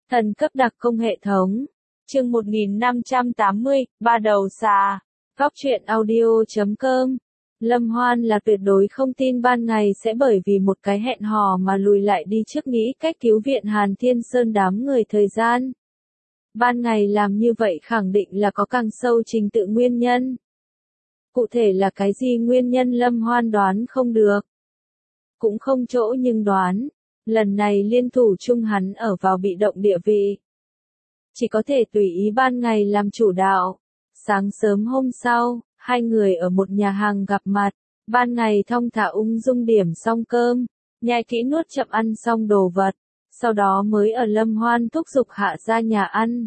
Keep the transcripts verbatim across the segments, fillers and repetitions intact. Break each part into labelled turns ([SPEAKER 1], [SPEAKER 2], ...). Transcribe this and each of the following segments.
[SPEAKER 1] Thần cấp đặc công hệ thống. Chương một nghìn năm trăm tám mươi, ba đầu xà. Góc truyện audio chấm com. Lâm Hoan là tuyệt đối không tin ban ngày sẽ bởi vì một cái hẹn hò mà lùi lại đi trước nghĩ cách cứu viện Hàn Thiên Sơn đám người thời gian. Ban ngày làm như vậy khẳng định là có càng sâu trình tự nguyên nhân. Cụ thể là cái gì nguyên nhân Lâm Hoan đoán không được. Cũng không chỗ nhưng đoán. Lần này liên thủ chung hắn ở vào bị động địa vị. Chỉ có thể tùy ý ban ngày làm chủ đạo. Sáng sớm hôm sau, hai người ở một nhà hàng gặp mặt. Ban ngày thong thả ung dung điểm xong cơm, nhai kỹ nuốt chậm ăn xong đồ vật. Sau đó mới ở Lâm Hoan thúc giục hạ ra nhà ăn.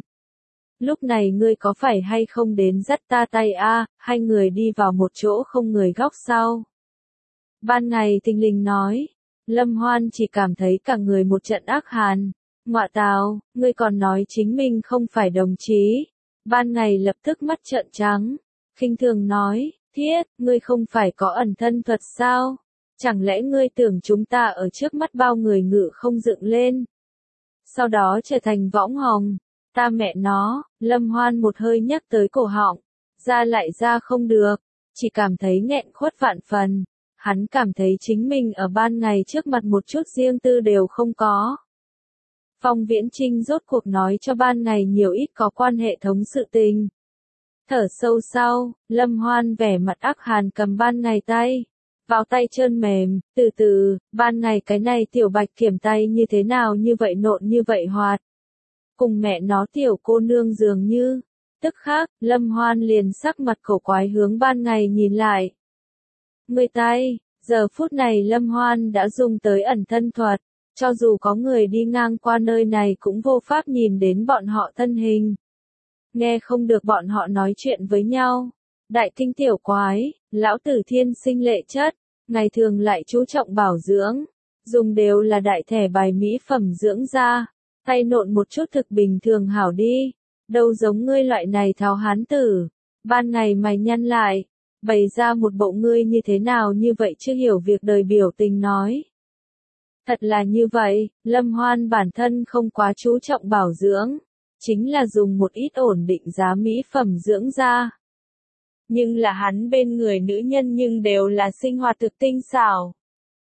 [SPEAKER 1] Lúc này ngươi có phải hay không đến dắt ta tay a? Hai người đi vào một chỗ không người góc sau. Ban ngày thình lình nói. Lâm Hoan chỉ cảm thấy cả người một trận ác hàn. Ngọa tào, ngươi còn nói chính mình không phải đồng chí. Ban ngày lập tức mắt trợn trắng. Khinh thường nói, thiết, ngươi không phải có ẩn thân thuật sao? Chẳng lẽ ngươi tưởng chúng ta ở trước mắt bao người ngự không dựng lên? Sau đó trở thành võng hồng. Ta mẹ nó, Lâm Hoan một hơi nhắc tới cổ họng. Ra lại ra không được. Chỉ cảm thấy nghẹn khuất vạn phần. Hắn cảm thấy chính mình ở ban ngày trước mặt một chút riêng tư đều không có. Phong Viễn Trinh rốt cuộc nói cho ban ngày nhiều ít có quan hệ thống sự tình. Thở sâu sau, Lâm Hoan vẻ mặt ác hàn cầm ban ngày tay. Vào tay trơn mềm, từ từ, ban ngày cái này tiểu bạch kiểm tay như thế nào như vậy nộn như vậy hoạt. Cùng mẹ nó tiểu cô nương dường như. Tức khác, Lâm Hoan liền sắc mặt cổ quái hướng ban ngày nhìn lại. Người tay, giờ phút này Lâm Hoan đã dùng tới ẩn thân thuật, cho dù có người đi ngang qua nơi này cũng vô pháp nhìn đến bọn họ thân hình. Nghe không được bọn họ nói chuyện với nhau. Đại kinh tiểu quái, lão tử thiên sinh lệ chất, ngày thường lại chú trọng bảo dưỡng, dùng đều là đại thẻ bài mỹ phẩm dưỡng da, tay nộn một chút thực bình thường hảo đi, đâu giống ngươi loại này tháo hán tử, ban ngày mày nhăn lại. Bày ra một bộ ngươi như thế nào như vậy chưa hiểu việc đời biểu tình nói. Thật là như vậy, Lâm Hoan bản thân không quá chú trọng bảo dưỡng, chính là dùng một ít ổn định giá mỹ phẩm dưỡng da. Nhưng là hắn bên người nữ nhân nhưng đều là sinh hoạt thực tinh xảo.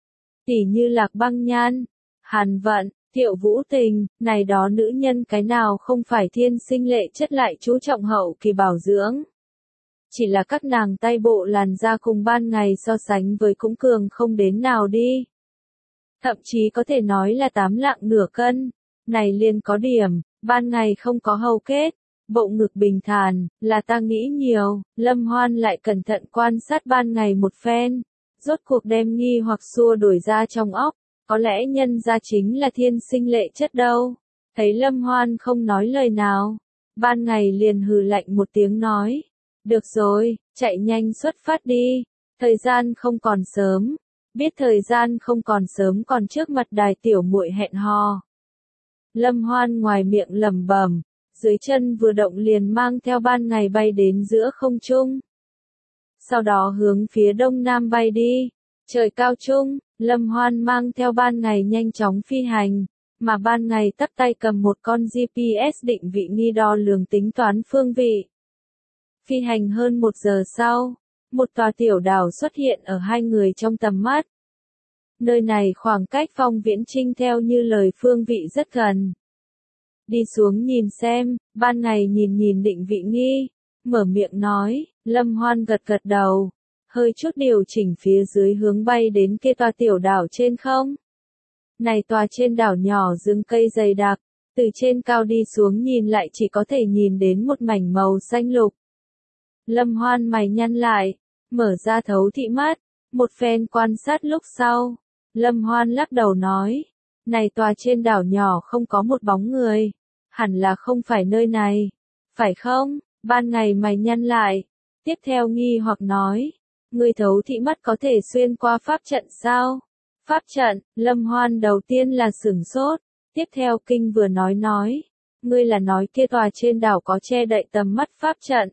[SPEAKER 1] Tỉ như Lạc Băng Nhan, Hàn Vận, Thiệu Vũ Tình, này đó nữ nhân cái nào không phải thiên sinh lệ chất lại chú trọng hậu kỳ bảo dưỡng. Chỉ là các nàng tay bộ làn da cùng ban ngày so sánh với cũng cường không đến nào đi. Thậm chí có thể nói là tám lạng nửa cân. Này liền có điểm, ban ngày không có hầu kết, bộ ngực bình thản, là ta nghĩ nhiều. Lâm Hoan lại cẩn thận quan sát ban ngày một phen. Rốt cuộc đem nghi hoặc xua đuổi ra trong óc. Có lẽ nhân ra chính là thiên sinh lệ chất đâu. Thấy Lâm Hoan không nói lời nào. Ban ngày liền hừ lạnh một tiếng nói. Được rồi, chạy nhanh xuất phát đi, thời gian không còn sớm, biết thời gian không còn sớm còn trước mặt đài tiểu muội hẹn hò. Lâm Hoan ngoài miệng lẩm bẩm, dưới chân vừa động liền mang theo ban ngày bay đến giữa không trung. Sau đó hướng phía đông nam bay đi, trời cao trung, Lâm Hoan mang theo ban ngày nhanh chóng phi hành, mà ban ngày tắt tay cầm một con giê pê ét định vị nghi đo lường tính toán phương vị. Phi hành hơn một giờ sau, một tòa tiểu đảo xuất hiện ở hai người trong tầm mắt. Nơi này khoảng cách Phong Viễn Trinh theo như lời phương vị rất gần. Đi xuống nhìn xem, ban ngày nhìn nhìn định vị nghi, mở miệng nói, Lâm Hoan gật gật đầu, hơi chút điều chỉnh phía dưới hướng bay đến kia tòa tiểu đảo trên không. Này tòa trên đảo nhỏ rừng cây dày đặc, từ trên cao đi xuống nhìn lại chỉ có thể nhìn đến một mảnh màu xanh lục. Lâm Hoan mày nhăn lại, mở ra thấu thị mắt, một phen quan sát lúc sau, Lâm Hoan lắc đầu nói, này tòa trên đảo nhỏ không có một bóng người, hẳn là không phải nơi này, phải không? Ban ngày mày nhăn lại, tiếp theo nghi hoặc nói, người thấu thị mắt có thể xuyên qua pháp trận sao? Pháp trận, Lâm Hoan đầu tiên là sửng sốt, tiếp theo kinh vừa nói nói, ngươi là nói kia tòa trên đảo có che đậy tầm mắt pháp trận.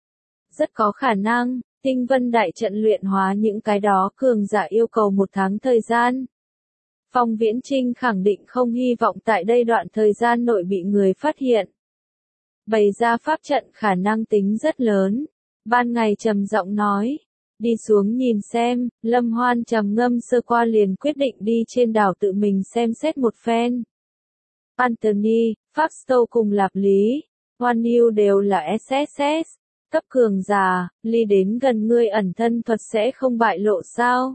[SPEAKER 1] Rất có khả năng, tinh vân đại trận luyện hóa những cái đó cường giả yêu cầu một tháng thời gian. Phong Viễn Trinh khẳng định không hy vọng tại đây đoạn thời gian nội bị người phát hiện. Bày ra pháp trận khả năng tính rất lớn. Ban ngày trầm giọng nói. Đi xuống nhìn xem, Lâm Hoan trầm ngâm sơ qua liền quyết định đi trên đảo tự mình xem xét một phen. Anthony, Pháp Stowe cùng Lạp Lý, Hoan Yêu đều là ét ét ét, cấp cường giả, ly đến gần ngươi ẩn thân thuật sẽ không bại lộ sao?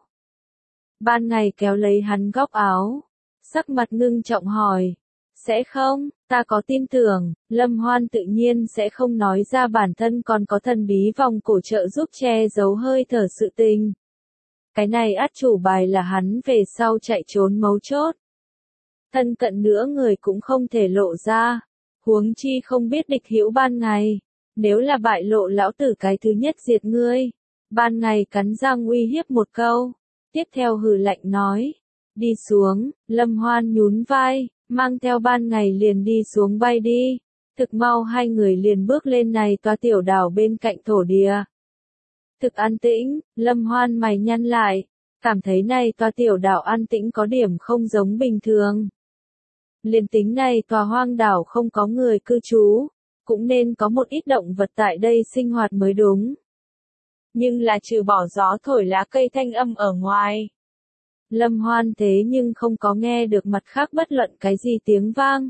[SPEAKER 1] Ban ngày kéo lấy hắn góc áo, sắc mặt ngưng trọng hỏi, sẽ không, ta có tin tưởng, Lâm Hoan tự nhiên sẽ không nói ra bản thân còn có thần bí vòng cổ trợ giúp che giấu hơi thở sự tình. Cái này át chủ bài là hắn về sau chạy trốn mấu chốt. Thân cận nữa người cũng không thể lộ ra, huống chi không biết địch hữu ban ngày, nếu là bại lộ lão tử cái thứ nhất diệt ngươi. Ban ngày cắn răng uy hiếp một câu, tiếp theo hừ lạnh nói, đi xuống, Lâm Hoan nhún vai, mang theo ban ngày liền đi xuống bay đi, thực mau hai người liền bước lên này tòa tiểu đảo bên cạnh thổ địa. Thực an tĩnh, Lâm Hoan mày nhăn lại, cảm thấy này tòa tiểu đảo an tĩnh có điểm không giống bình thường. Liên tính này tòa hoang đảo không có người cư trú, cũng nên có một ít động vật tại đây sinh hoạt mới đúng. Nhưng là trừ bỏ gió thổi lá cây thanh âm ở ngoài. Lâm Hoan thế nhưng không có nghe được mặt khác bất luận cái gì tiếng vang.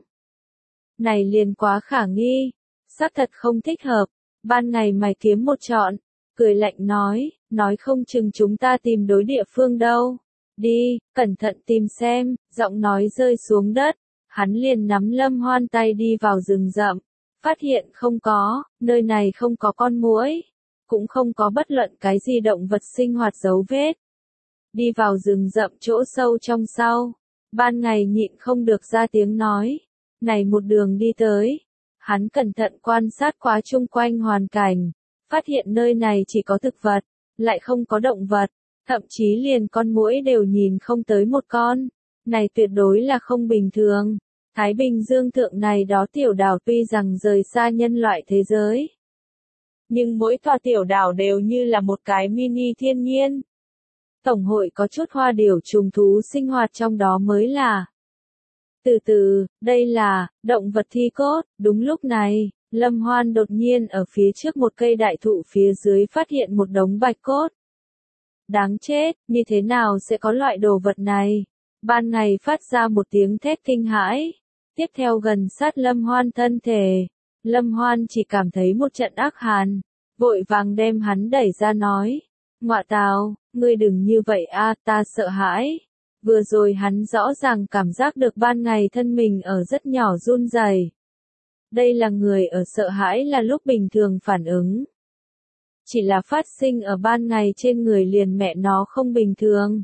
[SPEAKER 1] Này liền quá khả nghi, xác thật không thích hợp, ban ngày mày kiếm một trọn, cười lạnh nói, nói không chừng chúng ta tìm đối địa phương đâu. Đi, cẩn thận tìm xem, giọng nói rơi xuống đất, hắn liền nắm Lâm Hoan tay đi vào rừng rậm, phát hiện không có, nơi này không có con muỗi, cũng không có bất luận cái gì động vật sinh hoạt dấu vết. Đi vào rừng rậm chỗ sâu trong sau, ban ngày nhịn không được ra tiếng nói, này một đường đi tới, hắn cẩn thận quan sát quá chung quanh hoàn cảnh, phát hiện nơi này chỉ có thực vật, lại không có động vật, thậm chí liền con muỗi đều nhìn không tới một con, này tuyệt đối là không bình thường. Thái Bình Dương thượng này đó tiểu đảo tuy rằng rời xa nhân loại thế giới, nhưng mỗi tòa tiểu đảo đều như là một cái mini thiên nhiên. Tổng hội có chút hoa điểu trùng thú sinh hoạt trong đó mới là. Từ từ, đây là, động vật thi cốt, đúng lúc này, Lâm Hoan đột nhiên ở phía trước một cây đại thụ phía dưới phát hiện một đống bạch cốt. Đáng chết, như thế nào sẽ có loại đồ vật này? Ban ngày phát ra một tiếng thét kinh hãi. Tiếp theo gần sát Lâm Hoan thân thể, Lâm Hoan chỉ cảm thấy một trận ác hàn, vội vàng đem hắn đẩy ra nói, ngọa tào, ngươi đừng như vậy a, ta sợ hãi. Vừa rồi hắn rõ ràng cảm giác được ban ngày thân mình ở rất nhỏ run rẩy. Đây là người ở sợ hãi là lúc bình thường phản ứng. Chỉ là phát sinh ở ban ngày trên người liền mẹ nó không bình thường.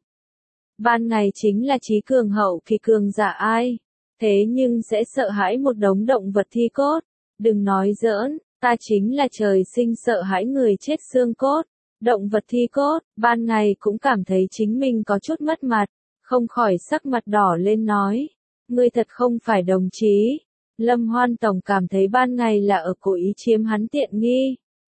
[SPEAKER 1] Ban ngày chính là trí cường hậu kỳ cường giả ai. Thế nhưng sẽ sợ hãi một đống động vật thi cốt. Đừng nói giỡn, ta chính là trời sinh sợ hãi người chết xương cốt. Động vật thi cốt, ban ngày cũng cảm thấy chính mình có chút mất mặt. Không khỏi sắc mặt đỏ lên nói. Ngươi thật không phải đồng chí. Lâm Hoan Tổng cảm thấy ban ngày là ở cố ý chiếm hắn tiện nghi.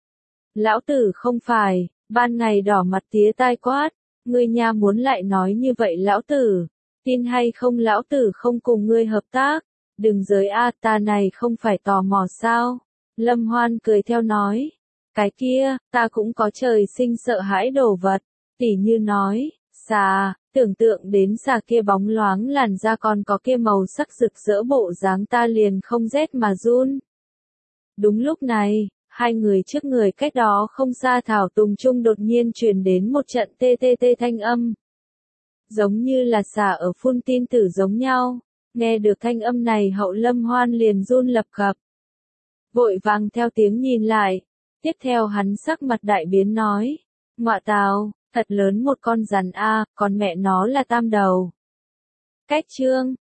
[SPEAKER 1] Lão tử không phải, ban ngày đỏ mặt tía tai quát. Ngươi nha muốn lại nói như vậy lão tử. Tin hay không lão tử không cùng ngươi hợp tác, đừng giới a, ta này không phải tò mò sao? Lâm Hoan cười theo nói, cái kia, ta cũng có trời sinh sợ hãi đồ vật, tỉ như nói, xà, tưởng tượng đến xà kia bóng loáng làn da còn có kia màu sắc rực rỡ bộ dáng ta liền không rét mà run. Đúng lúc này, hai người trước người cách đó không xa thảo tùng trung đột nhiên truyền đến một trận tê tê tê thanh âm. Giống như là xà ở phun tin tử giống nhau, nghe được thanh âm này hậu Lâm Hoan liền run lập cập. Vội vàng theo tiếng nhìn lại, tiếp theo hắn sắc mặt đại biến nói, ngọa tào, thật lớn một con rắn a, còn mẹ nó là tam đầu. Cách chương,